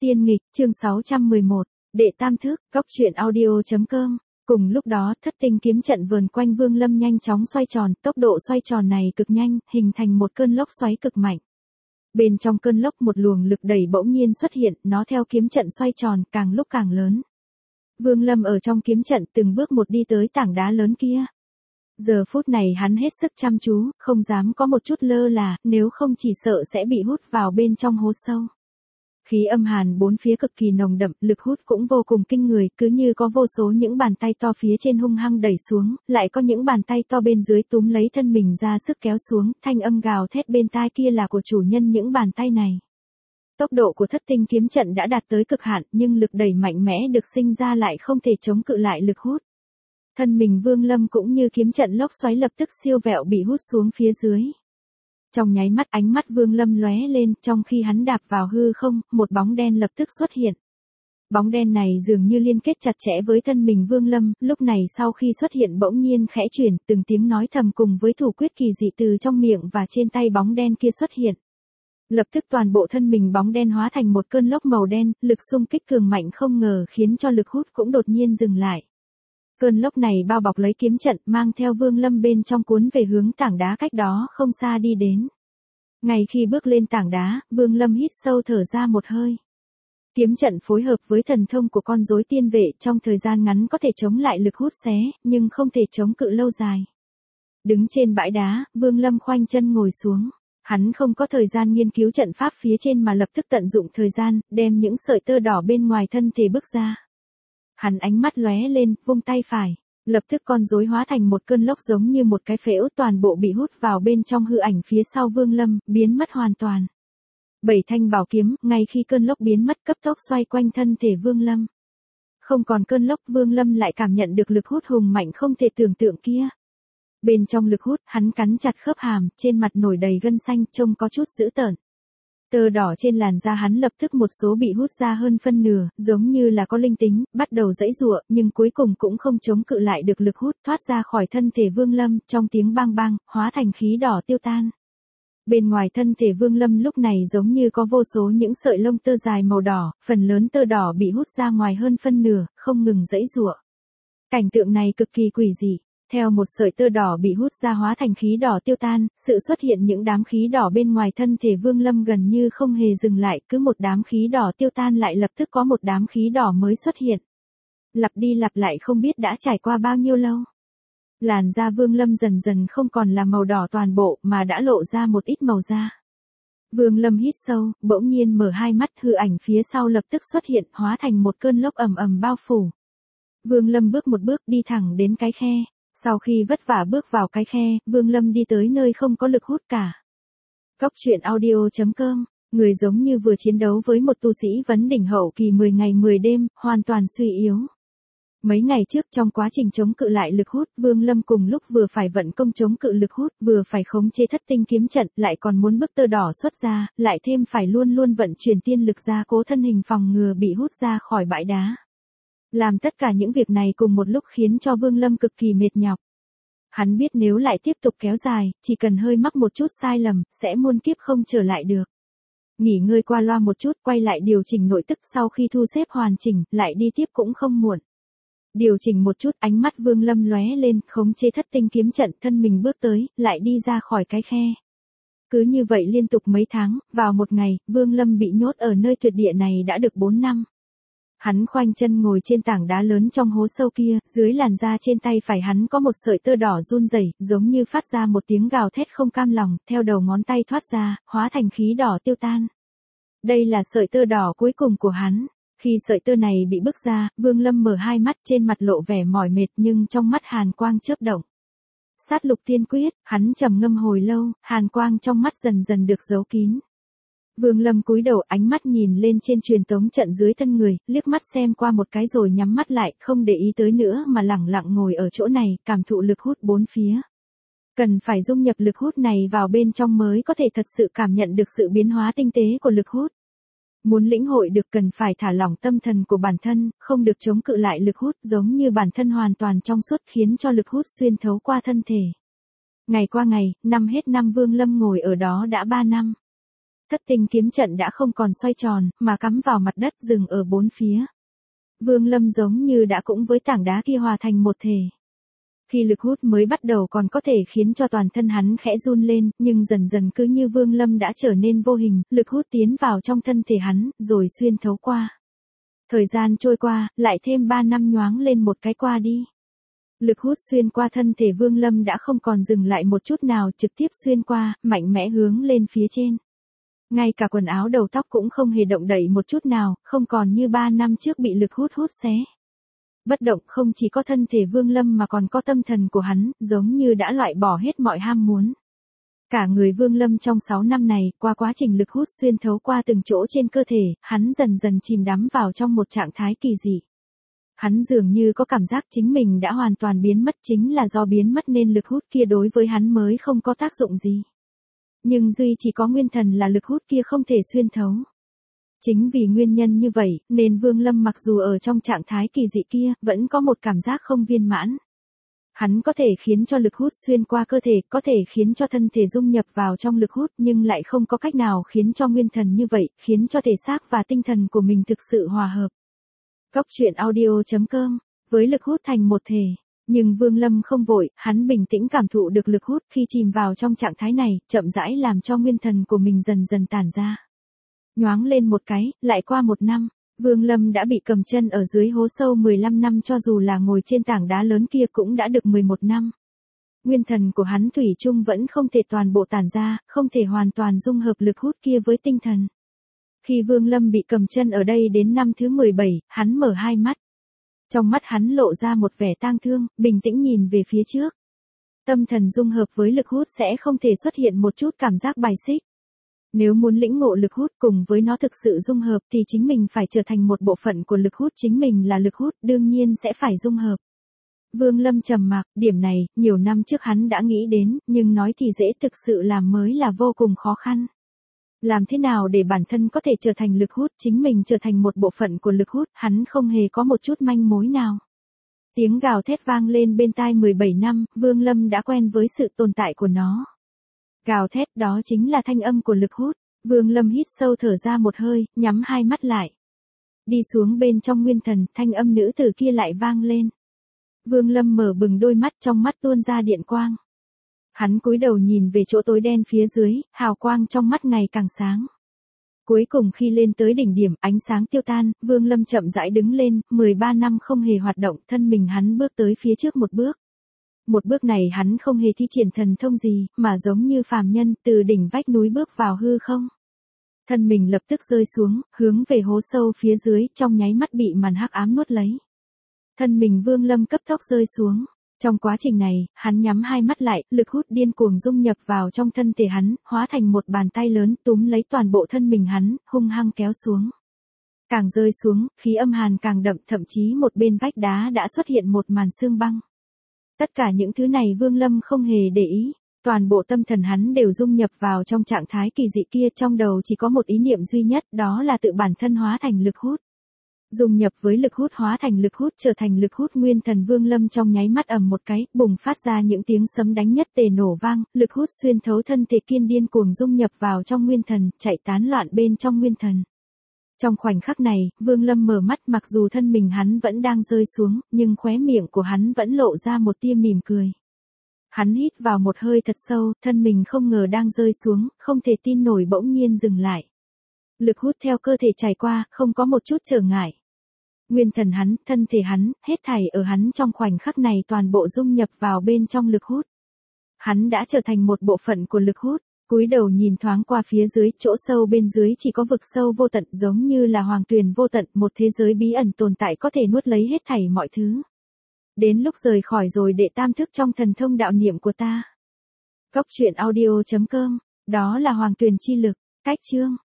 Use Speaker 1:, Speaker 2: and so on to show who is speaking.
Speaker 1: Tiên nghịch, chương 611, đệ tam thức, góc truyện audio.com. Cùng lúc đó, thất tinh kiếm trận vờn quanh Vương Lâm nhanh chóng xoay tròn, tốc độ xoay tròn này cực nhanh, hình thành một cơn lốc xoáy cực mạnh. Bên trong cơn lốc một luồng lực đẩy bỗng nhiên xuất hiện, nó theo kiếm trận xoay tròn, càng lúc càng lớn. Vương Lâm ở trong kiếm trận từng bước một đi tới tảng đá lớn kia. Giờ phút này hắn hết sức chăm chú, không dám có một chút lơ là, nếu không chỉ sợ sẽ bị hút vào bên trong hố sâu. Khí âm hàn bốn phía cực kỳ nồng đậm, lực hút cũng vô cùng kinh người, cứ như có vô số những bàn tay to phía trên hung hăng đẩy xuống, lại có những bàn tay to bên dưới túm lấy thân mình ra sức kéo xuống, thanh âm gào thét bên tai kia là của chủ nhân những bàn tay này. Tốc độ của thất tinh kiếm trận đã đạt tới cực hạn, nhưng lực đẩy mạnh mẽ được sinh ra lại không thể chống cự lại lực hút. Thân mình Vương Lâm cũng như kiếm trận lốc xoáy lập tức siêu vẹo bị hút xuống phía dưới. Trong nháy mắt ánh mắt Vương Lâm lóe lên, trong khi hắn đạp vào hư không, một bóng đen lập tức xuất hiện. Bóng đen này dường như liên kết chặt chẽ với thân mình Vương Lâm, lúc này sau khi xuất hiện bỗng nhiên khẽ chuyển, từng tiếng nói thầm cùng với thủ quyết kỳ dị từ trong miệng và trên tay bóng đen kia xuất hiện. Lập tức toàn bộ thân mình bóng đen hóa thành một cơn lốc màu đen, lực xung kích cường mạnh không ngờ khiến cho lực hút cũng đột nhiên dừng lại. Cơn lốc này bao bọc lấy kiếm trận, mang theo Vương Lâm bên trong cuốn về hướng tảng đá cách đó không xa đi đến. Ngay khi bước lên tảng đá, Vương Lâm hít sâu thở ra một hơi. Kiếm trận phối hợp với thần thông của con rối tiên vệ trong thời gian ngắn có thể chống lại lực hút xé, nhưng không thể chống cự lâu dài. Đứng trên bãi đá, Vương Lâm khoanh chân ngồi xuống. Hắn không có thời gian nghiên cứu trận pháp phía trên mà lập tức tận dụng thời gian, đem những sợi tơ đỏ bên ngoài thân thể bước ra. Hắn ánh mắt lóe lên, vung tay phải, lập tức con rối hóa thành một cơn lốc giống như một cái phễu, toàn bộ bị hút vào bên trong hư ảnh phía sau Vương Lâm, biến mất hoàn toàn. 7 thanh bảo kiếm, ngay khi cơn lốc biến mất cấp tốc xoay quanh thân thể Vương Lâm. Không còn cơn lốc, Vương Lâm lại cảm nhận được lực hút hùng mạnh không thể tưởng tượng kia. Bên trong lực hút, hắn cắn chặt khớp hàm, trên mặt nổi đầy gân xanh, trông có chút dữ tợn. Tơ đỏ trên làn da hắn lập tức một số bị hút ra hơn phân nửa, giống như là có linh tính, bắt đầu giãy giụa, nhưng cuối cùng cũng không chống cự lại được lực hút, thoát ra khỏi thân thể Vương Lâm, trong tiếng bang bang, hóa thành khí đỏ tiêu tan. Bên ngoài thân thể Vương Lâm lúc này giống như có vô số những sợi lông tơ dài màu đỏ, phần lớn tơ đỏ bị hút ra ngoài hơn phân nửa, không ngừng giãy giụa. Cảnh tượng này cực kỳ quỷ dị. Theo một sợi tơ đỏ bị hút ra hóa thành khí đỏ tiêu tan, sự xuất hiện những đám khí đỏ bên ngoài thân thể Vương Lâm gần như không hề dừng lại, cứ một đám khí đỏ tiêu tan lại lập tức có một đám khí đỏ mới xuất hiện. Lặp đi lặp lại không biết đã trải qua bao nhiêu lâu. Làn da Vương Lâm dần dần không còn là màu đỏ toàn bộ mà đã lộ ra một ít màu da. Vương Lâm hít sâu, bỗng nhiên mở hai mắt, hư ảnh phía sau lập tức xuất hiện, hóa thành một cơn lốc ầm ầm bao phủ. Vương Lâm bước một bước đi thẳng đến cái khe. Sau khi vất vả bước vào cái khe, Vương Lâm đi tới nơi không có lực hút cả. Góc truyện audio.com, người giống như vừa chiến đấu với một tu sĩ vấn đỉnh hậu kỳ 10 ngày 10 đêm, hoàn toàn suy yếu. Mấy ngày trước trong quá trình chống cự lại lực hút, Vương Lâm cùng lúc vừa phải vận công chống cự lực hút, vừa phải khống chế thất tinh kiếm trận, lại còn muốn bức tơ đỏ xuất ra, lại thêm phải luôn luôn vận chuyển tiên lực ra cố thân hình phòng ngừa bị hút ra khỏi bãi đá. Làm tất cả những việc này cùng một lúc khiến cho Vương Lâm cực kỳ mệt nhọc. Hắn biết nếu lại tiếp tục kéo dài, chỉ cần hơi mắc một chút sai lầm, sẽ muôn kiếp không trở lại được. Nghỉ ngơi qua loa một chút, quay lại điều chỉnh nội tức, sau khi thu xếp hoàn chỉnh, lại đi tiếp cũng không muộn. Điều chỉnh một chút, ánh mắt Vương Lâm lóe lên, khống chế thất tinh kiếm trận, thân mình bước tới, lại đi ra khỏi cái khe. Cứ như vậy liên tục mấy tháng, vào một ngày, Vương Lâm bị nhốt ở nơi tuyệt địa này đã được 4 năm. Hắn khoanh chân ngồi trên tảng đá lớn trong hố sâu kia, dưới làn da trên tay phải hắn có một sợi tơ đỏ run rẩy, giống như phát ra một tiếng gào thét không cam lòng, theo đầu ngón tay thoát ra, hóa thành khí đỏ tiêu tan. Đây là sợi tơ đỏ cuối cùng của hắn. Khi sợi tơ này bị bức ra, Vương Lâm mở hai mắt, trên mặt lộ vẻ mỏi mệt nhưng trong mắt hàn quang chớp động. Sát lục tiên quyết, hắn trầm ngâm hồi lâu, hàn quang trong mắt dần dần được giấu kín. Vương Lâm cúi đầu, ánh mắt nhìn lên trên truyền tống trận dưới thân người, liếc mắt xem qua một cái rồi nhắm mắt lại, không để ý tới nữa mà lẳng lặng ngồi ở chỗ này, cảm thụ lực hút bốn phía. Cần phải dung nhập lực hút này vào bên trong mới có thể thật sự cảm nhận được sự biến hóa tinh tế của lực hút. Muốn lĩnh hội được cần phải thả lỏng tâm thần của bản thân, không được chống cự lại lực hút, giống như bản thân hoàn toàn trong suốt khiến cho lực hút xuyên thấu qua thân thể. Ngày qua ngày, năm hết năm, Vương Lâm ngồi ở đó đã 3 năm. Thất tinh kiếm trận đã không còn xoay tròn, mà cắm vào mặt đất dừng ở bốn phía. Vương Lâm giống như đã cũng với tảng đá kia hòa thành một thể. Khi lực hút mới bắt đầu còn có thể khiến cho toàn thân hắn khẽ run lên, nhưng dần dần cứ như Vương Lâm đã trở nên vô hình, lực hút tiến vào trong thân thể hắn, rồi xuyên thấu qua. Thời gian trôi qua, lại thêm 3 năm nhoáng lên một cái qua đi. Lực hút xuyên qua thân thể Vương Lâm đã không còn dừng lại một chút nào, trực tiếp xuyên qua, mạnh mẽ hướng lên phía trên. Ngay cả quần áo đầu tóc cũng không hề động đậy một chút nào, không còn như 3 năm trước bị lực hút xé. Bất động không chỉ có thân thể Vương Lâm mà còn có tâm thần của hắn, giống như đã loại bỏ hết mọi ham muốn. Cả người Vương Lâm trong 6 năm này, qua quá trình lực hút xuyên thấu qua từng chỗ trên cơ thể, hắn dần dần chìm đắm vào trong một trạng thái kỳ dị. Hắn dường như có cảm giác chính mình đã hoàn toàn biến mất, chính là do biến mất nên lực hút kia đối với hắn mới không có tác dụng gì. Nhưng duy chỉ có nguyên thần là lực hút kia không thể xuyên thấu. Chính vì nguyên nhân như vậy, nên Vương Lâm mặc dù ở trong trạng thái kỳ dị kia, vẫn có một cảm giác không viên mãn. Hắn có thể khiến cho lực hút xuyên qua cơ thể, có thể khiến cho thân thể dung nhập vào trong lực hút, nhưng lại không có cách nào khiến cho nguyên thần như vậy, khiến cho thể xác và tinh thần của mình thực sự hòa hợp. Cốc truyện audio.com, với lực hút thành một thể. Nhưng Vương Lâm không vội, hắn bình tĩnh cảm thụ được lực hút khi chìm vào trong trạng thái này, chậm rãi làm cho nguyên thần của mình dần dần tản ra. Nhoáng lên một cái, lại qua 1 năm, Vương Lâm đã bị cầm chân ở dưới hố sâu 15 năm, cho dù là ngồi trên tảng đá lớn kia cũng đã được 11 năm. Nguyên thần của hắn thủy chung vẫn không thể toàn bộ tản ra, không thể hoàn toàn dung hợp lực hút kia với tinh thần. Khi Vương Lâm bị cầm chân ở đây đến năm thứ 17, hắn mở hai mắt. Trong mắt hắn lộ ra một vẻ tang thương, bình tĩnh nhìn về phía trước. Tâm thần dung hợp với lực hút sẽ không thể xuất hiện một chút cảm giác bài xích. Nếu muốn lĩnh ngộ lực hút cùng với nó thực sự dung hợp thì chính mình phải trở thành một bộ phận của lực hút, chính mình là lực hút, đương nhiên sẽ phải dung hợp. Vương Lâm trầm mặc, điểm này, nhiều năm trước hắn đã nghĩ đến, nhưng nói thì dễ, thực sự làm mới là vô cùng khó khăn. Làm thế nào để bản thân có thể trở thành lực hút, chính mình trở thành một bộ phận của lực hút, hắn không hề có một chút manh mối nào. Tiếng gào thét vang lên bên tai 17 năm, Vương Lâm đã quen với sự tồn tại của nó. Gào thét đó chính là thanh âm của lực hút. Vương Lâm hít sâu thở ra một hơi, nhắm hai mắt lại. Đi xuống bên trong nguyên thần, thanh âm nữ tử kia lại vang lên. Vương Lâm mở bừng đôi mắt, trong mắt tuôn ra điện quang. Hắn cúi đầu nhìn về chỗ tối đen phía dưới, hào quang trong mắt ngày càng sáng. Cuối cùng khi lên tới đỉnh điểm, ánh sáng tiêu tan, Vương Lâm chậm rãi đứng lên, 13 năm không hề hoạt động, thân mình hắn bước tới phía trước một bước. Một bước này hắn không hề thi triển thần thông gì, mà giống như phàm nhân, từ đỉnh vách núi bước vào hư không. Thân mình lập tức rơi xuống, hướng về hố sâu phía dưới, trong nháy mắt bị màn hắc ám nuốt lấy. Thân mình Vương Lâm cấp tốc rơi xuống. Trong quá trình này, hắn nhắm hai mắt lại, lực hút điên cuồng dung nhập vào trong thân thể hắn, hóa thành một bàn tay lớn túm lấy toàn bộ thân mình hắn, hung hăng kéo xuống. Càng rơi xuống, khí âm hàn càng đậm, thậm chí một bên vách đá đã xuất hiện một màn sương băng. Tất cả những thứ này Vương Lâm không hề để ý, toàn bộ tâm thần hắn đều dung nhập vào trong trạng thái kỳ dị kia, trong đầu chỉ có một ý niệm duy nhất, đó là tự bản thân hóa thành lực hút. Dung nhập với lực hút, hóa thành lực hút, trở thành lực hút, nguyên thần Vương Lâm trong nháy mắt ầm một cái, bùng phát ra những tiếng sấm đánh nhất tề nổ vang, lực hút xuyên thấu thân thể kiên điên cuồng dung nhập vào trong nguyên thần, chạy tán loạn bên trong nguyên thần. Trong khoảnh khắc này, Vương Lâm mở mắt, mặc dù thân mình hắn vẫn đang rơi xuống, nhưng khóe miệng của hắn vẫn lộ ra một tia mỉm cười. Hắn hít vào một hơi thật sâu, thân mình không ngờ đang rơi xuống, không thể tin nổi bỗng nhiên dừng lại. Lực hút theo cơ thể trải qua, không có một chút trở ngại. Nguyên thần hắn, thân thể hắn, hết thảy ở hắn trong khoảnh khắc này toàn bộ dung nhập vào bên trong lực hút. Hắn đã trở thành một bộ phận của lực hút. Cúi đầu nhìn thoáng qua phía dưới, chỗ sâu bên dưới chỉ có vực sâu vô tận, giống như là hoàng tuyền vô tận, một thế giới bí ẩn tồn tại có thể nuốt lấy hết thảy mọi thứ. Đến lúc rời khỏi rồi, đệ tam thức trong thần thông đạo niệm của ta. Cốc truyện audio.com, đó là hoàng tuyền chi lực. Cách chương